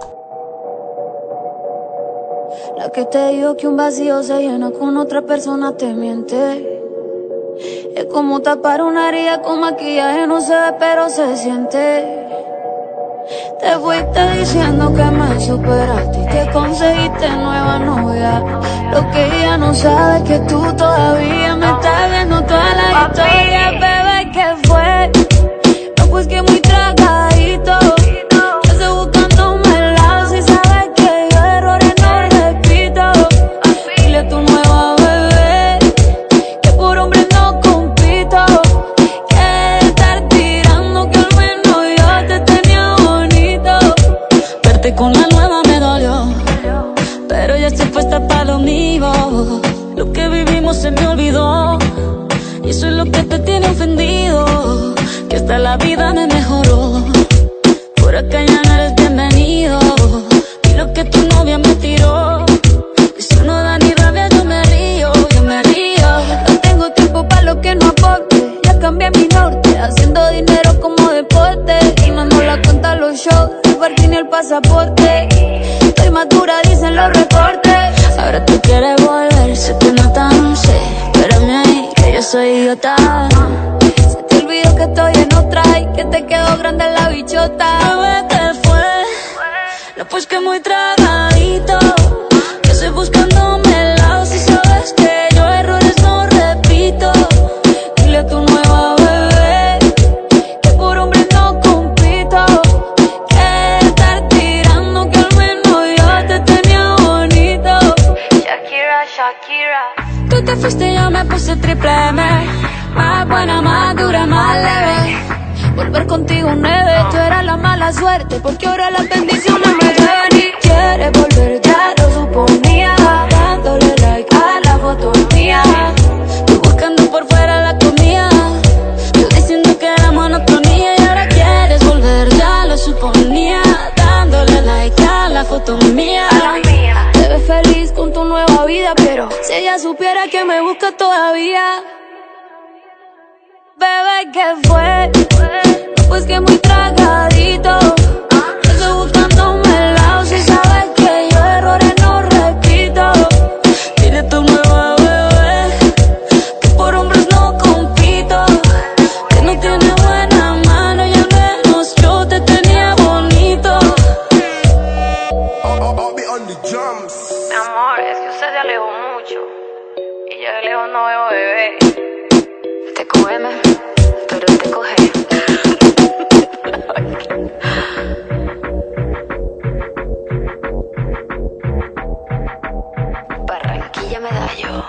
La que te dijo que un vacío se llena con otra persona te miente. Es como tapar una herida con maquillaje, no se ve pero se siente. Te fuiste diciendo que me superaste y que conseguiste nueva novia. Lo que ella no sabe es que tú todavía me estás viendo toda la historia. Bebé, ¿qué fue? que hasta la vida me mejoró. Por acá ya no eres bienvenido. Y lo que tu novia me tiró, eso no da ni rabia, yo me río, yo me río. No tengo tiempo para lo que no aporte. Ya cambié mi norte, haciendo dinero como deporte. Y mando la cuenta a los shows, el parking y el pasaporte. Estoy madura, dicen los reportes. Ahora tú quieres volver, se te nota, no sé. Espérame ahí, que yo soy idiota. Se te olvidó que estoy en otra y que te quedó grande la bichota. Bebé, ¿qué fue? No, pues que muy tragadito, que estoy buscándome el lado. Si sabes que yo errores no repito. Dile a tu nueva bebé que por hombre no compito. Que estar tirando, que al menos yo te tenía bonito. Shakira, Shakira. Tú te fuiste y yo me puse triple M. Más buena, más dura, más leve. Volver contigo nueve, tú eras la mala suerte, porque ahora las bendiciones me llevan. Y quieres volver, ya lo suponía, dándole like a la foto mía. Tú buscando por fuera la comida, tú diciendo que era monotonía. Y ahora quieres volver, ya lo suponía, dándole like a la foto mía. Te ves feliz con tu nueva vida, pero si ella supiera que me busca todavía. Bebé, ¿qué fue? No, pues que muy tragadito, estoy buscándome el lado. Si sabes que yo errores no repito. Dile a tu nueva bebé que por hombres no compito. Que no tiene buena mano y al menos yo te tenía bonito. Mi amor, es que usted se alejó mucho y yo de lejos no veo bebé. Te cógeme, pero te coge. Barranquilla Medallo.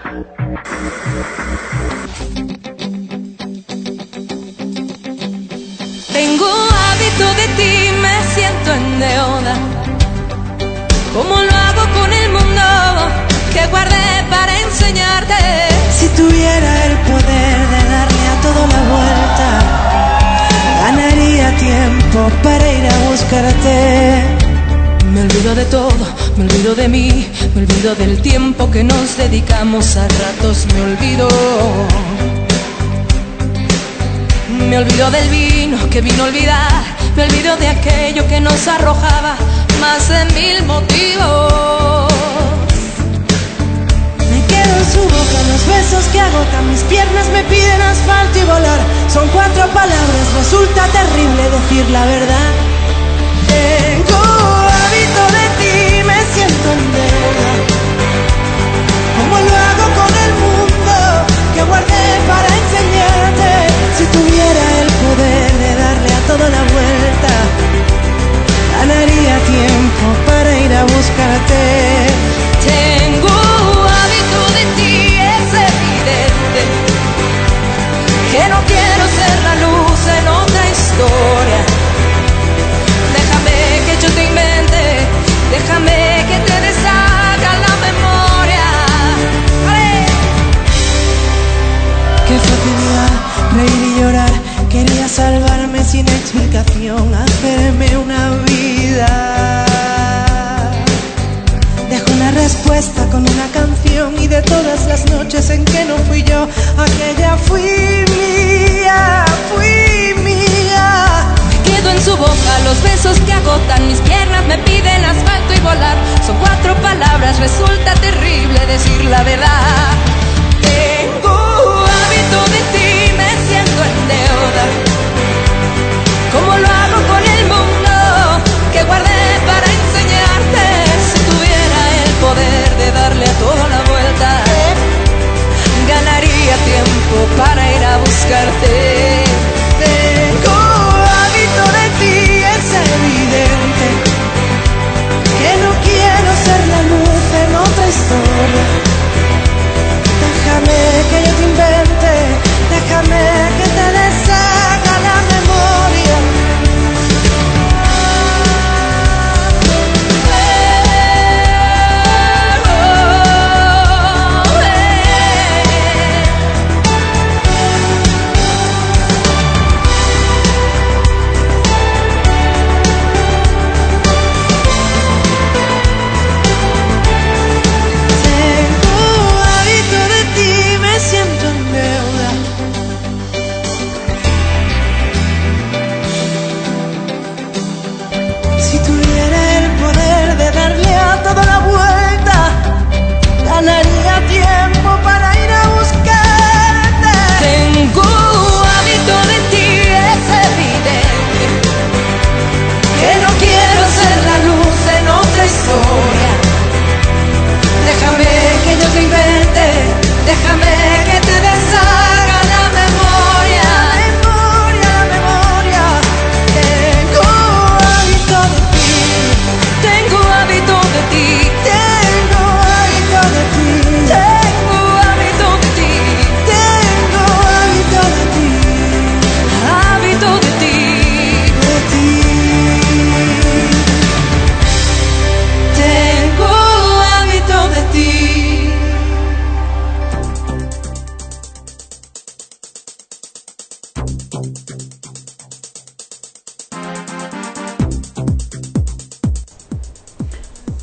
Tengo hábito de ti, me siento en deuda. ¿Cómo lo hago con el mundo que guardé para enseñarte? Si tuviera el poder de darle a todo la vuelta, ganaría tiempo para ir a buscarte. Me olvido de todo, me olvido de mí, me olvido del tiempo que nos dedicamos, a ratos me olvido. Me olvido del vino que vino a olvidar, me olvido de aquello que nos arrojaba más de mil motivos. Me quedo en su boca, los besos que agotan mis piernas me piden asfalto y volar. Son cuatro palabras, resulta terrible decir la verdad. Tengo hábito de ti, me siento en deuda. ¿Cómo lo hago con el mundo que guardé para enseñarte? Si tuviera el poder de darle a todo la vuelta, ganaría tiempo para ir a buscarte. Tengo hábito de ti, es evidente que no quiero ser la luz en otra historia. Déjame que yo te invente, déjame que te deshaga la memoria. ¡Vale! Qué facilidad, reír y llorar. Quería salvarme sin explicación, hacerme una vida. Dejo una respuesta con una canción, y de todas las noches en que no fui yo, aquella fui mía, fui mía. Quedo en su boca, los besos que agotan mis piernas me piden asfalto y volar. Son cuatro palabras, resulta terrible decir la verdad. Tengo hábito de ti, me siento en deuda. ¿Cómo lo hago con el mundo que guardé para enseñarte? Si tuviera el poder de darle a toda la vuelta, ganaría tiempo para ir a buscarte. Tengo hábito de ti, es evidente que no quiero ser la luz en otra historia.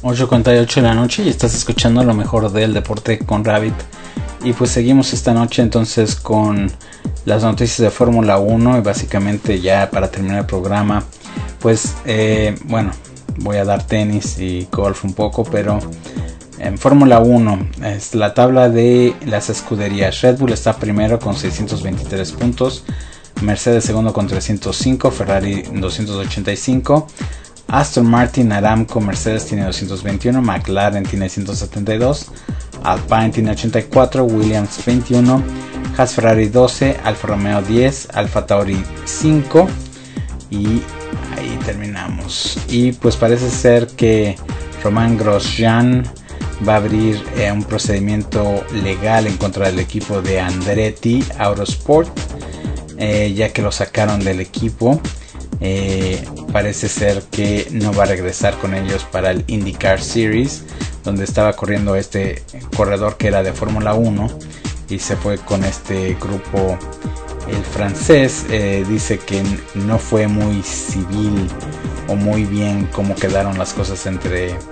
ocho cuarenta y ocho de la noche y estás escuchando lo mejor del deporte con Rabbit. Y pues seguimos esta noche entonces con las noticias de Fórmula uno y básicamente ya para terminar el programa pues eh, bueno, voy a dar tenis y golf un poco, pero en Fórmula uno es la tabla de las escuderías. Red Bull está primero con seiscientos veintitrés puntos, Mercedes segundo con trescientos cinco, Ferrari doscientos ochenta y cinco, Aston Martin, Aramco, Mercedes tiene doscientos veintiuno, McLaren tiene ciento setenta y dos, Alpine tiene ochenta y cuatro, Williams veintiuno, Haas Ferrari doce, Alfa Romeo diez, Alfa Tauri cinco y ahí terminamos. Y pues parece ser que Romain Grosjean va a abrir eh, un procedimiento legal en contra del equipo de Andretti Autosport, eh, ya que lo sacaron del equipo. Eh, parece ser que no va a regresar con ellos para el IndyCar Series, donde estaba corriendo este corredor que era de Fórmula uno y se fue con este grupo. El francés eh, dice que no fue muy civil o muy bien cómo quedaron las cosas entre eh,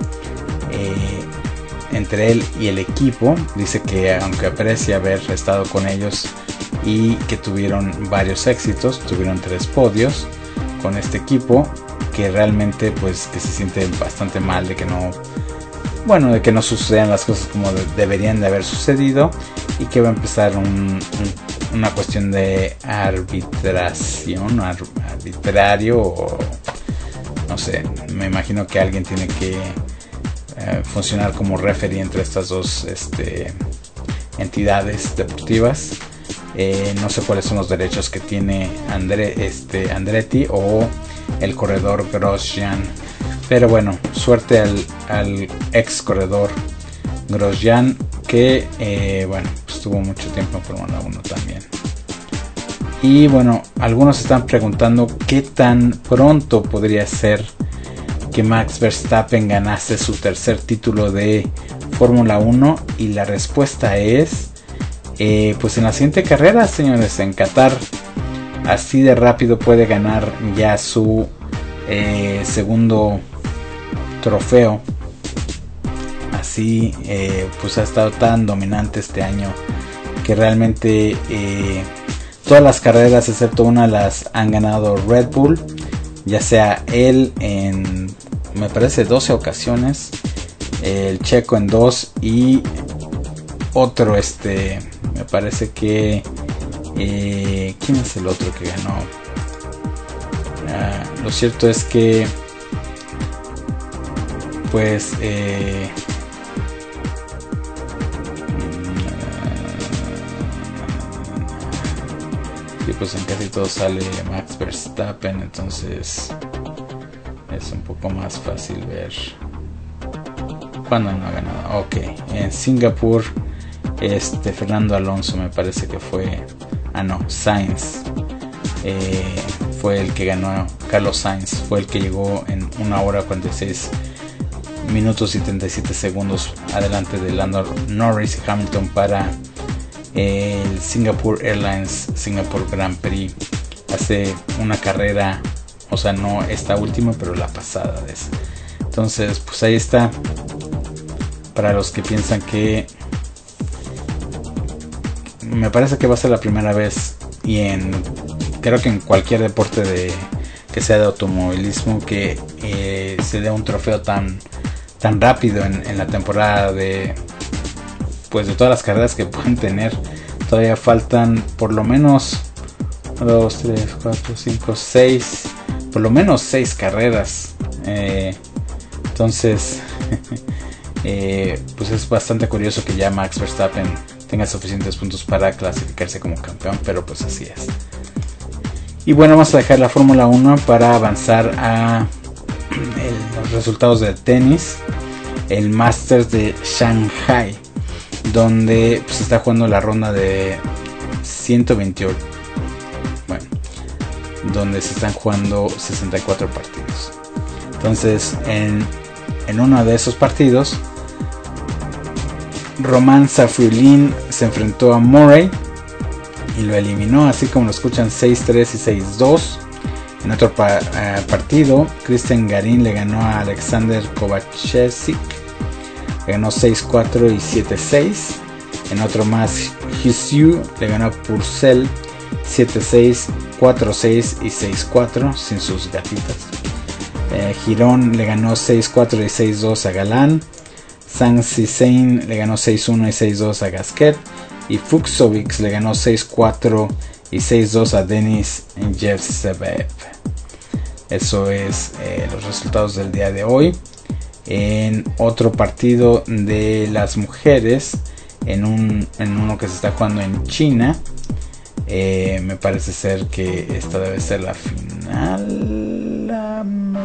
entre él y el equipo. Dice que aunque aprecia haber estado con ellos y que tuvieron varios éxitos, tuvieron tres podios con este equipo, que realmente pues que se siente bastante mal de que no bueno de que no sucedan las cosas como de, deberían de haber sucedido, y que va a empezar un, un, una cuestión de arbitración ar, arbitrario o no sé, me imagino que alguien tiene que eh, funcionar como referee entre estas dos este, entidades deportivas. Eh, no sé cuáles son los derechos que tiene Andre, este, Andretti o el corredor Grosjean, pero bueno, suerte al, al ex corredor Grosjean, que eh, bueno, pues tuvo mucho tiempo en Fórmula uno también. Y bueno, algunos están preguntando qué tan pronto podría ser que Max Verstappen ganase su tercer título de Fórmula uno, y la respuesta es Eh, pues en la siguiente carrera, señores, en Qatar. Así de rápido puede ganar ya su eh, segundo trofeo. Así eh, pues ha estado tan dominante este año que realmente eh, todas las carreras excepto una las han ganado Red Bull, ya sea él en me parece doce ocasiones, el checo en dos y otro este me parece que eh, ¿quién es el otro que ganó? Uh, lo cierto es que pues eh, y pues en casi todo sale Max Verstappen, entonces es un poco más fácil ver cuándo no ha ganado. Ok, en Singapur este Fernando Alonso me parece que fue, ah no, Sainz eh, fue el que ganó. Carlos Sainz fue el que llegó en una hora cuarenta y seis minutos y treinta y siete segundos adelante de Lando Norris y Hamilton para el Singapore Airlines Singapore Grand Prix. Hace una carrera, o sea, no esta última, pero la pasada de esa. Entonces pues ahí está, para los que piensan que me parece que va a ser la primera vez, y en creo que en cualquier deporte de que sea de automovilismo, que eh, se dé un trofeo tan tan rápido en, en la temporada de pues de todas las carreras que pueden tener. Todavía faltan por lo menos dos, tres, cuatro, cinco, seis, por lo menos seis carreras. Eh, entonces eh, pues es bastante curioso que ya Max Verstappen tenga suficientes puntos para clasificarse como campeón, pero pues así es. Y bueno, vamos a dejar la Fórmula uno para avanzar a el, los resultados del tenis. El Masters de Shanghai, donde pues, se está jugando la ronda de ciento veintiocho, bueno, donde se están jugando sesenta y cuatro partidos. Entonces en, en uno de esos partidos, Roman Saffiullin se enfrentó a Murray y lo eliminó, así como lo escuchan, seis tres y seis dos. En otro pa- uh, partido, Cristian Garín le ganó a Alexander Kovacevic, le ganó seis cuatro y siete seis. En otro más, Hsiu le ganó a Purcell siete seis, cuatro seis y seis cuatro sin sus gatitas. Eh, Girón le ganó seis cuatro y seis dos a Galán. Zhang Zhisein le ganó seis uno y seis dos a Gasquet. Y Fucsovics le ganó seis cuatro y seis dos a Denis Yevsev. Eso es eh, los resultados del día de hoy. En otro partido de las mujeres, en, un, en uno que se está jugando en China, eh, me parece ser que esta debe ser la final. Ah, no.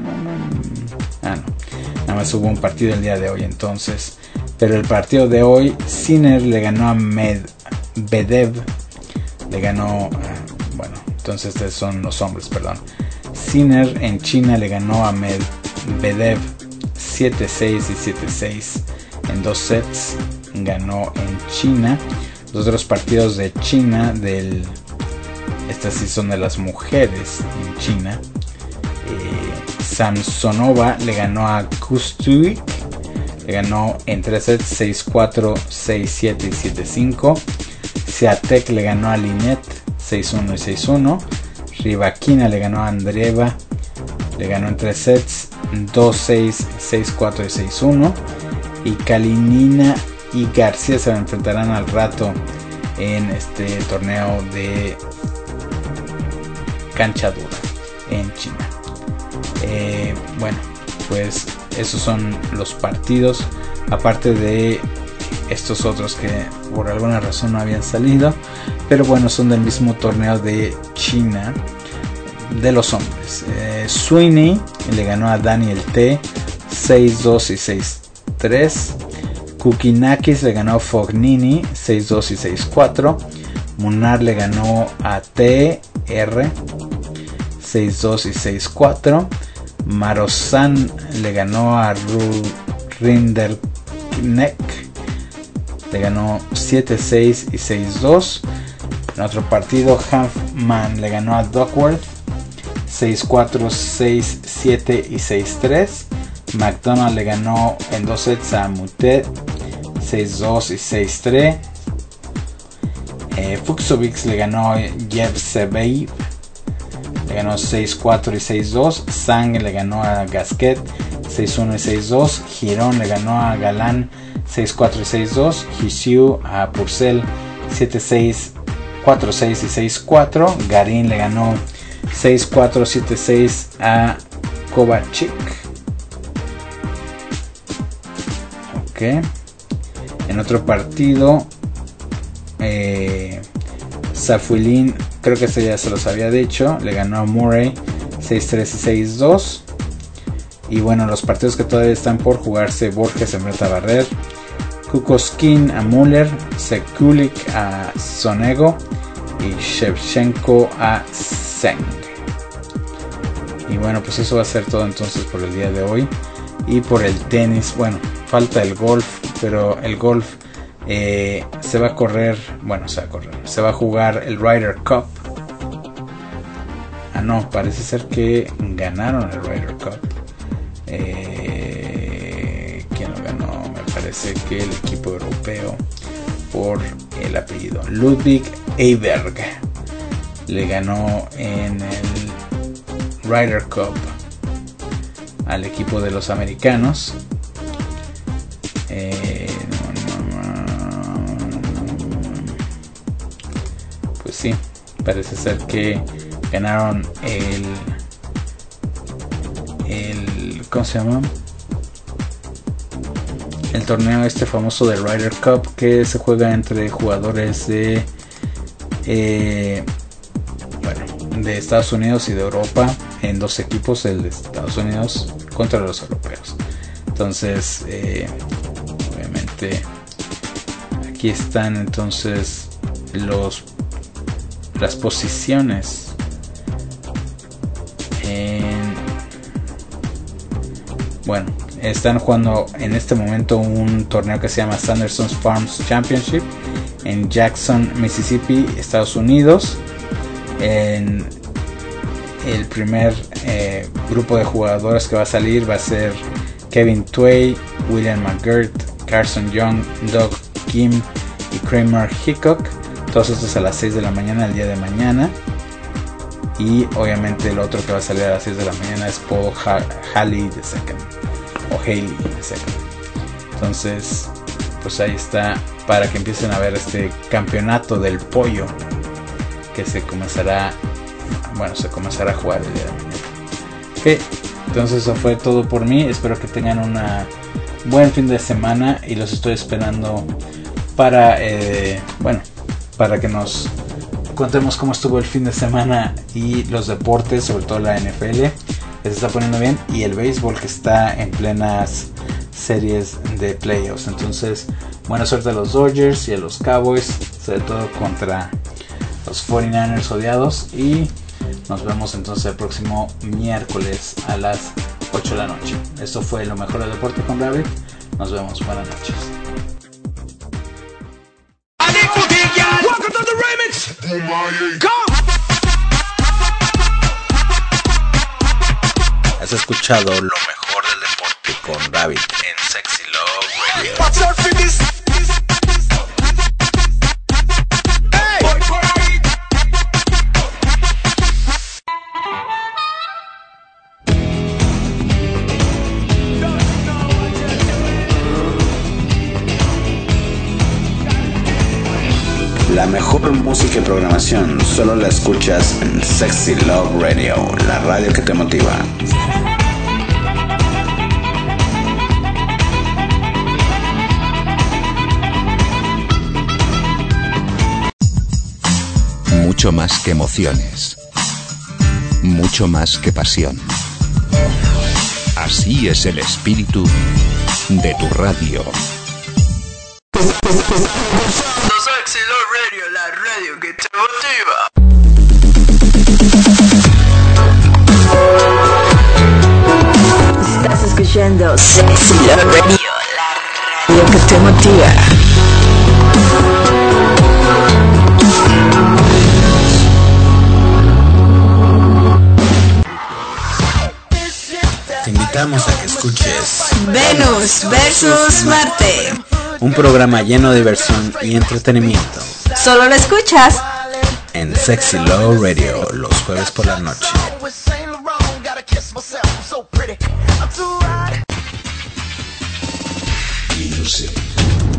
Nada más hubo un partido el día de hoy entonces. Pero el partido de hoy, Sinner le ganó a Medvedev. Le ganó, bueno, entonces estos son los hombres, perdón. Sinner en China le ganó a Medvedev siete seis y siete seis en dos sets. Ganó en China. Los otros partidos de China, del, estas sí son de las mujeres en China. Eh, Samsonova le ganó a Kustuik. Le ganó en tres sets seis cuatro, seis siete y siete cinco. Swiatek le ganó a Linette seis uno y seis uno. Rybakina le ganó a Andreeva. Le ganó en tres sets dos seis, seis cuatro y seis uno. Y Kalinina y García se enfrentarán al rato en este torneo de cancha dura en China. Eh, bueno, pues esos son los partidos, aparte de estos otros que por alguna razón no habían salido, pero bueno, son del mismo torneo de China de los hombres. eh, Sweeney le ganó a Daniel T seis dos y seis tres. Kukinakis le ganó a Fognini seis dos y seis cuatro. Munar le ganó a T R seis dos y seis cuatro. Marozan le ganó a Rinderknecht. Le ganó siete seis y seis dos. En otro partido, Hanfman le ganó a Duckworth seis cuatro, seis siete y seis tres. McDonald le ganó en dos sets a Mutet seis dos y seis tres. eh, Fucsovics le ganó a Yevsev, le ganó seis cuatro y seis dos. Zhang le ganó a Gasquet seis uno y seis dos. Girón le ganó a Galán seis cuatro y seis dos. Hsiu a Purcell siete seis, cuatro seis y seis cuatro. Garín le ganó seis cuatro, siete seis a Kovacic. Ok. En otro partido, eh, Safuilin, creo que este ya se los había dicho, le ganó a Murray seis tres y seis dos. Y bueno, los partidos que todavía están por jugarse: Borges enfrenta a Barrer, Kukoskin a Müller, Sekulik a Sonego y Shevchenko a Zeng. Y bueno, pues eso va a ser todo entonces por el día de hoy. Y por el tenis, bueno, falta el golf, pero el golf eh, se va a correr, bueno, se va a correr, se va a jugar el Ryder Cup. Ah, no, parece ser que ganaron el Ryder Cup. Eh, ¿Quién lo ganó? Me parece que el equipo europeo, por el apellido Ludwig Eiberg, le ganó en el Ryder Cup al equipo de los americanos. Eh, pues sí, parece ser que ganaron el el ¿cómo se llama? El torneo este famoso del Ryder Cup, que se juega entre jugadores de eh, bueno, de Estados Unidos y de Europa, en dos equipos, el de Estados Unidos contra los europeos. Entonces eh, obviamente aquí están entonces los las posiciones en, bueno, están jugando en este momento un torneo que se llama Sanderson's Farms Championship en Jackson, Mississippi, Estados Unidos. En el primer eh, grupo de jugadores que va a salir va a ser Kevin Tway, William McGirt, Carson Young, Doug Kim y Kramer Hickok. Todos estos a las seis de la mañana el día de mañana. Y obviamente el otro que va a salir a las seis de la mañana es Paul ha- Haley the second o Haley the second. Entonces, pues ahí está, para que empiecen a ver este campeonato del pollo que se comenzará, bueno, se comenzará a jugar el día de mañana. Ok, entonces eso fue todo por mí. Espero que tengan un buen fin de semana y los estoy esperando para, eh, bueno, para que nos contemos cómo estuvo el fin de semana y los deportes, sobre todo la N F L, que se está poniendo bien, y el béisbol, que está en plenas series de playoffs. Entonces, buena suerte a los Dodgers y a los Cowboys, sobre todo contra los cuarenta y nueve ers odiados, y nos vemos entonces el próximo miércoles a las ocho de la noche. Esto fue lo mejor del deporte con David. Nos vemos, buenas noches. Has escuchado lo mejor del deporte con David en Sexy Love Radio. La mejor música y programación solo la escuchas en Sexy Love Radio, la radio que te motiva. Mucho más que emociones. Mucho más que pasión. Así es el espíritu de tu radio. Sexy Love Radio, la radio que te motiva. Estás escuchando Sexy Love Radio, la radio que te motiva. Te invitamos a que escuches Venus versus Marte. un programa lleno de diversión y entretenimiento Solo lo escuchas en Sexy Love Radio los jueves por la noche. Music.